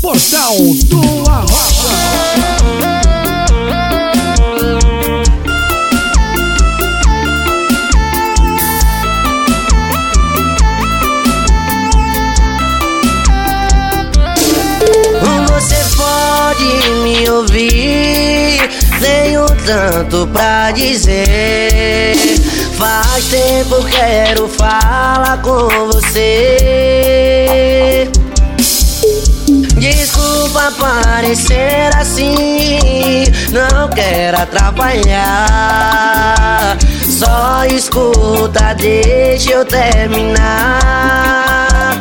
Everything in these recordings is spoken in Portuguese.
Portal do Arrocha. Você pode me ouvir, tenho tanto pra dizer. Faz tempo quero falar com você. Desculpa parecer assim, não quero atrapalhar. Só escuta, deixa eu terminar.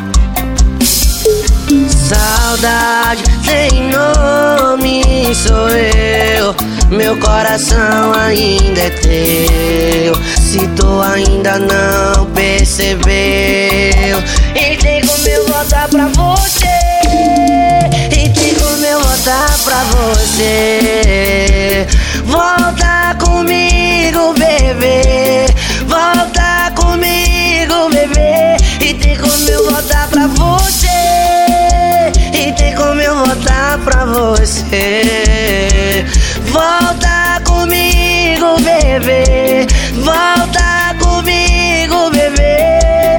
Saudade sem nome sou eu, meu coração ainda é teu. Se tu ainda não percebeu, e tem como eu voltar pra você, e tem como eu voltar pra você. Volta comigo, bebê, volta comigo, bebê. E tem como eu voltar pra você, e tem como eu voltar pra você. Volta comigo, bebê, volta comigo, bebê.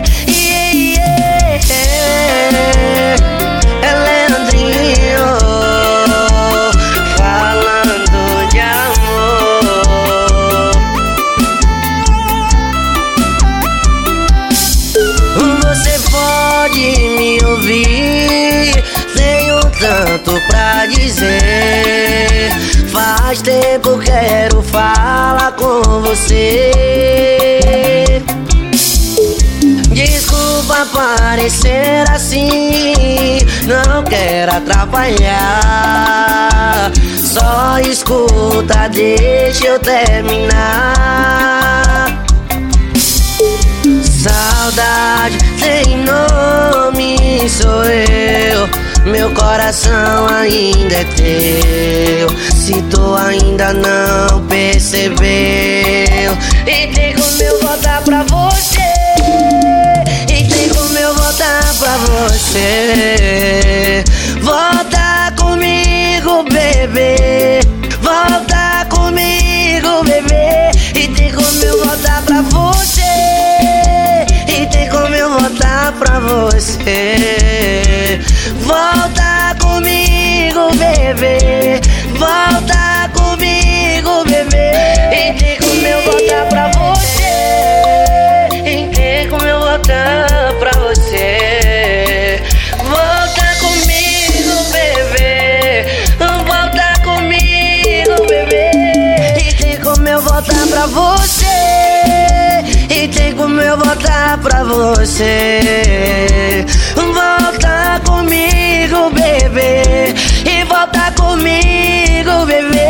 É Leandrinho falando de amor. Você pode me ouvir, tenho tanto pra dizer. Faz tempo quero falar com você. Desculpa parecer assim, não quero atrapalhar. Só escuta, deixa eu terminar. Saudade sem nome sou eu, meu coração ainda é teu. Se tu ainda não percebeu, e tem como eu voltar pra você, e tem como eu voltar pra você. Volta comigo, bebê, volta comigo, bebê. E tem como eu voltar pra você, e tem como eu voltar pra você. Volta comigo, bebê, volta comigo, bebê. E tem como eu voltar pra você, e tem como eu voltar pra você. Volta comigo, bebê, volta comigo, bebê. E tem como eu voltar pra você, e tem como eu voltar pra você. Volta comigo, bebê, e volta comigo, bebê.